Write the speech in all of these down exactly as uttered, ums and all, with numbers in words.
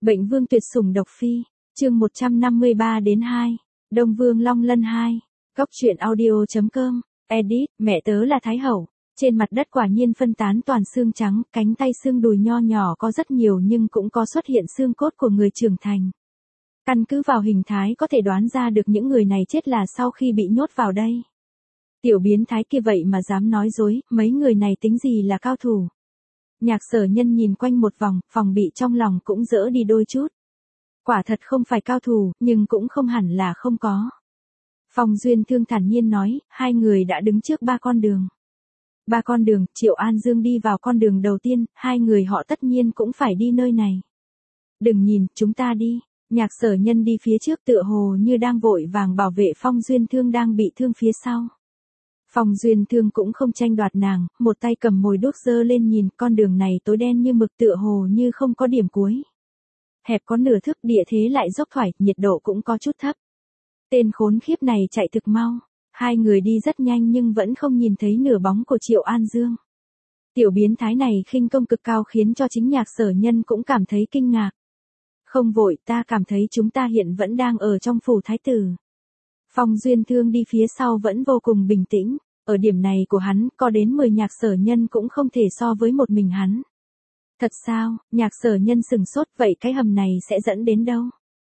Bệnh Vương tuyệt sủng độc phi, chương một trăm năm mươi ba đến hai, Đông Vương Long Lân hai, Góc truyện audio.com, edit, mẹ tớ là Thái Hậu. Trên mặt đất quả nhiên phân tán toàn xương trắng, cánh tay xương đùi nho nhỏ có rất nhiều nhưng cũng có xuất hiện xương cốt của người trưởng thành. Căn cứ vào hình thái có thể đoán ra được những người này chết là sau khi bị nhốt vào đây. Tiểu biến thái kia vậy mà dám nói dối, mấy người này tính gì là cao thủ. Nhạc Sở Nhân nhìn quanh một vòng, phòng bị trong lòng cũng đỡ đi đôi chút. Quả thật không phải cao thủ, nhưng cũng không hẳn là không có. Phong Duyên Thương thản nhiên nói, hai người đã đứng trước ba con đường. Ba con đường, Triệu An Dương đi vào con đường đầu tiên, hai người họ tất nhiên cũng phải đi nơi này. Đừng nhìn, chúng ta đi. Nhạc Sở Nhân đi phía trước tựa hồ như đang vội vàng bảo vệ Phong Duyên Thương đang bị thương phía sau. Phong Duyên Thương cũng không tranh đoạt nàng, một tay cầm mồi đuốc giơ lên nhìn, con đường này tối đen như mực tựa hồ như không có điểm cuối. Hẹp có nửa thước, địa thế lại dốc thoải, nhiệt độ cũng có chút thấp. Tên khốn khiếp này chạy thực mau. Hai người đi rất nhanh nhưng vẫn không nhìn thấy nửa bóng của Triệu An Dương. Tiểu biến thái này khinh công cực cao khiến cho chính Nhạc Sở Nhân cũng cảm thấy kinh ngạc. Không vội, ta cảm thấy chúng ta hiện vẫn đang ở trong phủ thái tử. Phong Duyên Thương đi phía sau vẫn vô cùng bình tĩnh, ở điểm này của hắn, có đến mười Nhạc Sở Nhân cũng không thể so với một mình hắn. Thật sao? Nhạc Sở Nhân sừng sốt, vậy cái hầm này sẽ dẫn đến đâu?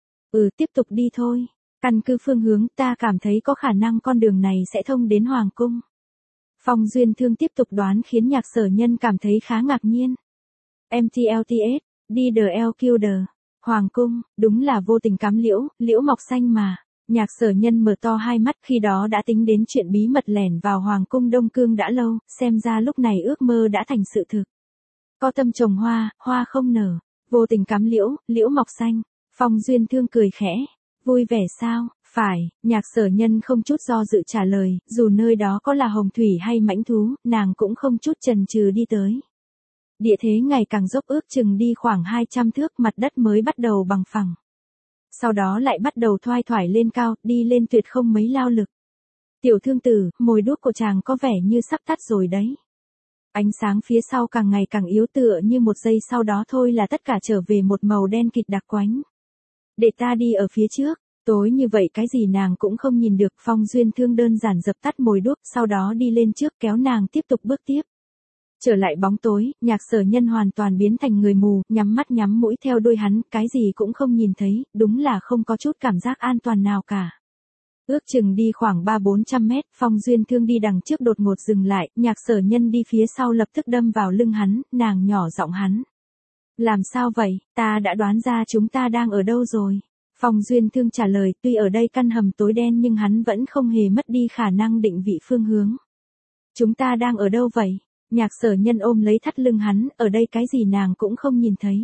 Ừ, tiếp tục đi thôi. Căn cứ phương hướng, ta cảm thấy có khả năng con đường này sẽ thông đến Hoàng Cung. Phong Duyên Thương tiếp tục đoán khiến Nhạc Sở Nhân cảm thấy khá ngạc nhiên. em tê lờ tê ét, đi the L Killer, Hoàng Cung, đúng là vô tình cắm liễu, liễu mọc xanh mà. Nhạc Sở Nhân mở to hai mắt, khi đó đã tính đến chuyện bí mật lẻn vào Hoàng Cung Đông Cương đã lâu, xem ra lúc này ước mơ đã thành sự thực. Có tâm trồng hoa, hoa không nở, vô tình cắm liễu, liễu mọc xanh. Phong Duyên Thương cười khẽ. Vui vẻ sao? Phải, Nhạc Sở Nhân không chút do dự trả lời, dù nơi đó có là hồng thủy hay mãnh thú, nàng cũng không chút chần chừ đi tới. Địa thế ngày càng dốc, ước chừng đi khoảng hai trăm thước, mặt đất mới bắt đầu bằng phẳng. Sau đó lại bắt đầu thoai thoải lên cao, đi lên tuyệt không mấy lao lực. Tiểu thương tử, mồi đuốc của chàng có vẻ như sắp tắt rồi đấy. Ánh sáng phía sau càng ngày càng yếu, tựa như một giây sau đó thôi là tất cả trở về một màu đen kịt đặc quánh. Để ta đi ở phía trước, tối như vậy cái gì nàng cũng không nhìn được. Phong Duyên Thương đơn giản dập tắt mồi đuốc, sau đó đi lên trước kéo nàng tiếp tục bước tiếp. Trở lại bóng tối, Nhạc Sở Nhân hoàn toàn biến thành người mù, nhắm mắt nhắm mũi theo đuôi hắn, cái gì cũng không nhìn thấy, đúng là không có chút cảm giác an toàn nào cả. Ước chừng đi khoảng ba bốn trăm mét, Phong Duyên Thương đi đằng trước đột ngột dừng lại, Nhạc Sở Nhân đi phía sau lập tức đâm vào lưng hắn, nàng nhỏ giọng hắn. Làm sao vậy, ta đã đoán ra chúng ta đang ở đâu rồi. Phong Duyên Thương trả lời, tuy ở đây căn hầm tối đen nhưng hắn vẫn không hề mất đi khả năng định vị phương hướng. Chúng ta đang ở đâu vậy? Nhạc Sở Nhân ôm lấy thắt lưng hắn, ở đây cái gì nàng cũng không nhìn thấy.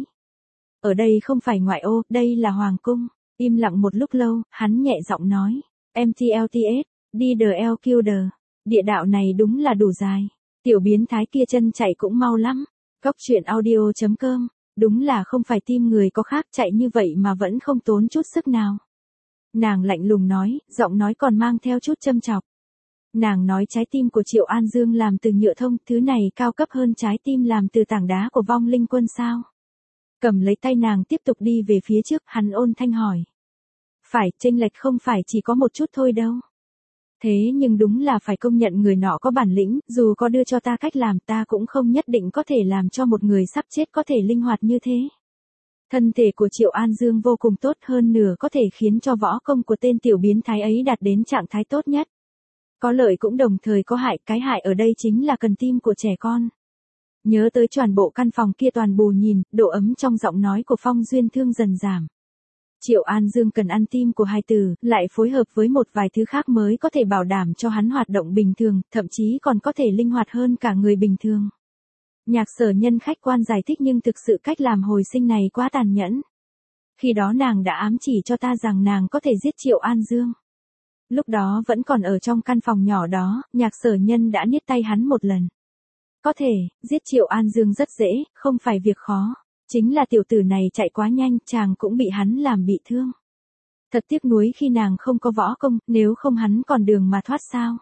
Ở đây không phải ngoại ô, đây là Hoàng Cung. Im lặng một lúc lâu, hắn nhẹ giọng nói. em tê lờ tê ét, đi the L Killer. Địa đạo này đúng là đủ dài. Tiểu biến thái kia chân chạy cũng mau lắm. Góc truyện audio.com. Đúng là không phải tim người có khác, chạy như vậy mà vẫn không tốn chút sức nào. Nàng lạnh lùng nói, giọng nói còn mang theo chút châm chọc. Nàng nói trái tim của Triệu An Dương làm từ nhựa thông, thứ này cao cấp hơn trái tim làm từ tảng đá của vong linh quân sao? Cầm lấy tay nàng tiếp tục đi về phía trước, hắn ôn thanh hỏi. Phải, chênh lệch không phải chỉ có một chút thôi đâu. Thế nhưng đúng là phải công nhận người nọ có bản lĩnh, dù có đưa cho ta cách làm ta cũng không nhất định có thể làm cho một người sắp chết có thể linh hoạt như thế. Thân thể của Triệu An Dương vô cùng tốt, hơn nửa có thể khiến cho võ công của tên tiểu biến thái ấy đạt đến trạng thái tốt nhất. Có lợi cũng đồng thời có hại, cái hại ở đây chính là cần tim của trẻ con. Nhớ tới toàn bộ căn phòng kia toàn bù nhìn, độ ấm trong giọng nói của Phong Duyên Thương dần giảm. Triệu An Dương cần ăn tim của hài tử, lại phối hợp với một vài thứ khác mới có thể bảo đảm cho hắn hoạt động bình thường, thậm chí còn có thể linh hoạt hơn cả người bình thường. Nhạc Sở Nhân khách quan giải thích, nhưng thực sự cách làm hồi sinh này quá tàn nhẫn. Khi đó nàng đã ám chỉ cho ta rằng nàng có thể giết Triệu An Dương. Lúc đó vẫn còn ở trong căn phòng nhỏ đó, Nhạc Sở Nhân đã niết tay hắn một lần. Có thể, giết Triệu An Dương rất dễ, không phải việc khó. Chính là tiểu tử này chạy quá nhanh, chàng cũng bị hắn làm bị thương. Thật tiếc nuối khi nàng không có võ công, nếu không hắn còn đường mà thoát sao.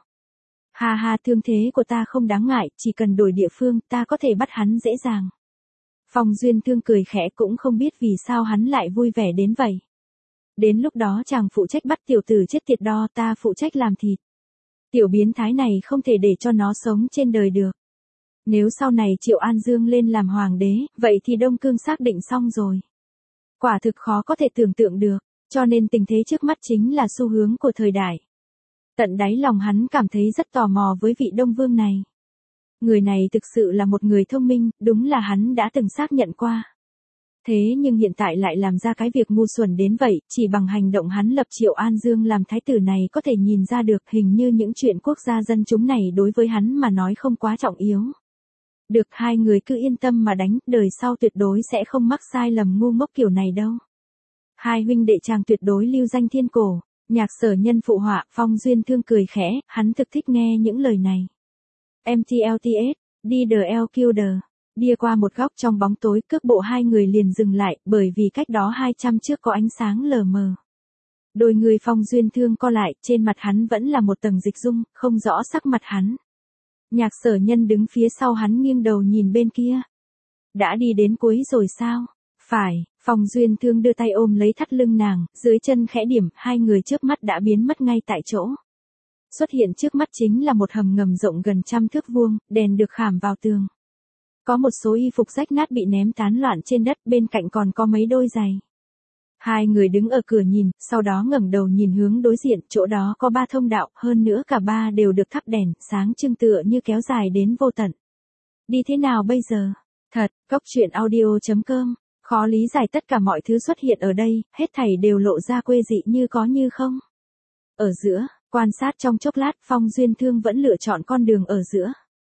Ha ha, thương thế của ta không đáng ngại, chỉ cần đổi địa phương, ta có thể bắt hắn dễ dàng. Phong Duyên Thương cười khẽ cũng không biết vì sao hắn lại vui vẻ đến vậy. Đến lúc đó chàng phụ trách bắt tiểu tử chết tiệt đo, ta phụ trách làm thịt. Tiểu biến thái này không thể để cho nó sống trên đời được. Nếu sau này Triệu An Dương lên làm hoàng đế, vậy thì Đông Cương xác định xong rồi. Quả thực khó có thể tưởng tượng được, cho nên tình thế trước mắt chính là xu hướng của thời đại. Tận đáy lòng hắn cảm thấy rất tò mò với vị Đông Vương này. Người này thực sự là một người thông minh, đúng là hắn đã từng xác nhận qua. Thế nhưng hiện tại lại làm ra cái việc ngu xuẩn đến vậy, chỉ bằng hành động hắn lập Triệu An Dương làm thái tử này có thể nhìn ra được hình như những chuyện quốc gia dân chúng này đối với hắn mà nói không quá trọng yếu. Được, hai người cứ yên tâm mà đánh, đời sau tuyệt đối sẽ không mắc sai lầm ngu ngốc kiểu này đâu. Hai huynh đệ chàng tuyệt đối lưu danh thiên cổ. Nhạc Sở Nhân phụ họa. Phong Duyên Thương cười khẽ, hắn thực thích nghe những lời này. em tê lờ tê ét, đi the L Killer. Đi qua một góc trong bóng tối, cước bộ hai người liền dừng lại, bởi vì cách đó hai trăm trước có ánh sáng lờ mờ. Đôi người Phong Duyên Thương co lại, trên mặt hắn vẫn là một tầng dịch dung, không rõ sắc mặt hắn. Nhạc Sở Nhân đứng phía sau hắn nghiêng đầu nhìn bên kia. Đã đi đến cuối rồi sao? Phải. Phong Duyên Thương đưa tay ôm lấy thắt lưng nàng, dưới chân khẽ điểm, hai người trước mắt đã biến mất ngay tại chỗ. Xuất hiện trước mắt chính là một hầm ngầm rộng gần trăm thước vuông, đèn được khảm vào tường. Có một số y phục rách nát bị ném tán loạn trên đất, bên cạnh còn có mấy đôi giày. Hai người đứng ở cửa nhìn, sau đó ngẩng đầu nhìn hướng đối diện, chỗ đó có ba thông đạo, hơn nữa cả ba đều được thắp đèn, sáng trưng tựa như kéo dài đến vô tận. Đi thế nào bây giờ? Thật, Cốc Truyện Audio chấm com. Khó lý giải tất cả mọi thứ xuất hiện ở đây, hết thảy đều lộ ra quê dị như có như không. Ở giữa, quan sát trong chốc lát, Phong Duyên Thương vẫn lựa chọn con đường ở giữa.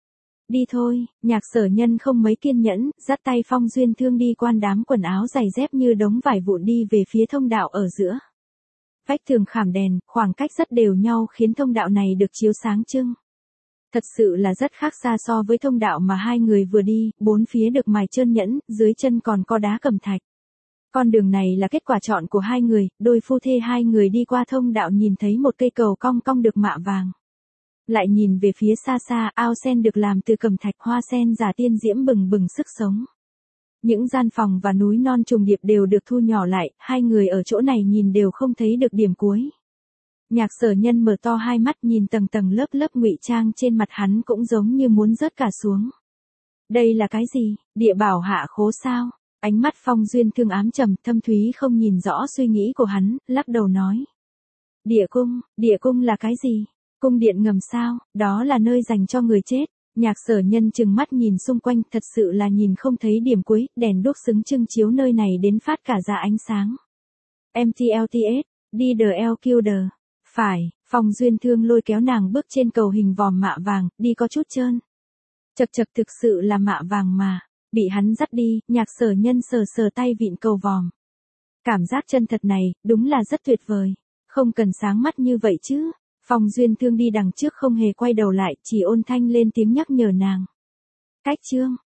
Đi thôi, Nhạc Sở Nhân không mấy kiên nhẫn, dắt tay Phong Duyên Thương đi qua đám quần áo giày dép như đống vải vụn đi về phía thông đạo ở giữa. Vách tường khảm đèn, khoảng cách rất đều nhau khiến thông đạo này được chiếu sáng trưng. Thật sự là rất khác xa so với thông đạo mà hai người vừa đi, bốn phía được mài trơn nhẵn, dưới chân còn có đá cẩm thạch. Con đường này là kết quả chọn của hai người, đôi phu thê hai người đi qua thông đạo nhìn thấy một cây cầu cong cong được mạ vàng. Lại nhìn về phía xa xa, ao sen được làm từ cẩm thạch, hoa sen giả tiên diễm bừng bừng sức sống. Những gian phòng và núi non trùng điệp đều được thu nhỏ lại, hai người ở chỗ này nhìn đều không thấy được điểm cuối. Nhạc Sở Nhân mở to hai mắt nhìn tầng tầng lớp lớp ngụy trang trên mặt hắn cũng giống như muốn rớt cả xuống. Đây là cái gì? Địa bảo hạ khố sao? Ánh mắt Phong Duyên Thương ám trầm, thâm thúy không nhìn rõ suy nghĩ của hắn, lắc đầu nói. Địa cung, địa cung là cái gì? Cung điện ngầm sao? Đó là nơi dành cho người chết. Nhạc Sở Nhân trừng mắt nhìn xung quanh, thật sự là nhìn không thấy điểm cuối, đèn đuốc xứng trưng chiếu nơi này đến phát cả ra ánh sáng. em tê lờ tê ét, đi the L Killer. Phải, Phong Duyên Thương lôi kéo nàng bước trên cầu hình vòm mạ vàng, đi có chút trơn. Chật chật, thực sự là mạ vàng mà. Bị hắn dắt đi, Nhạc Sở Nhân sờ sờ tay vịn cầu vòm. Cảm giác chân thật này, đúng là rất tuyệt vời. Không cần sáng mắt như vậy chứ. Phong Duyên Thương đi đằng trước không hề quay đầu lại, chỉ ôn thanh lên tiếng nhắc nhở nàng. Cách chương,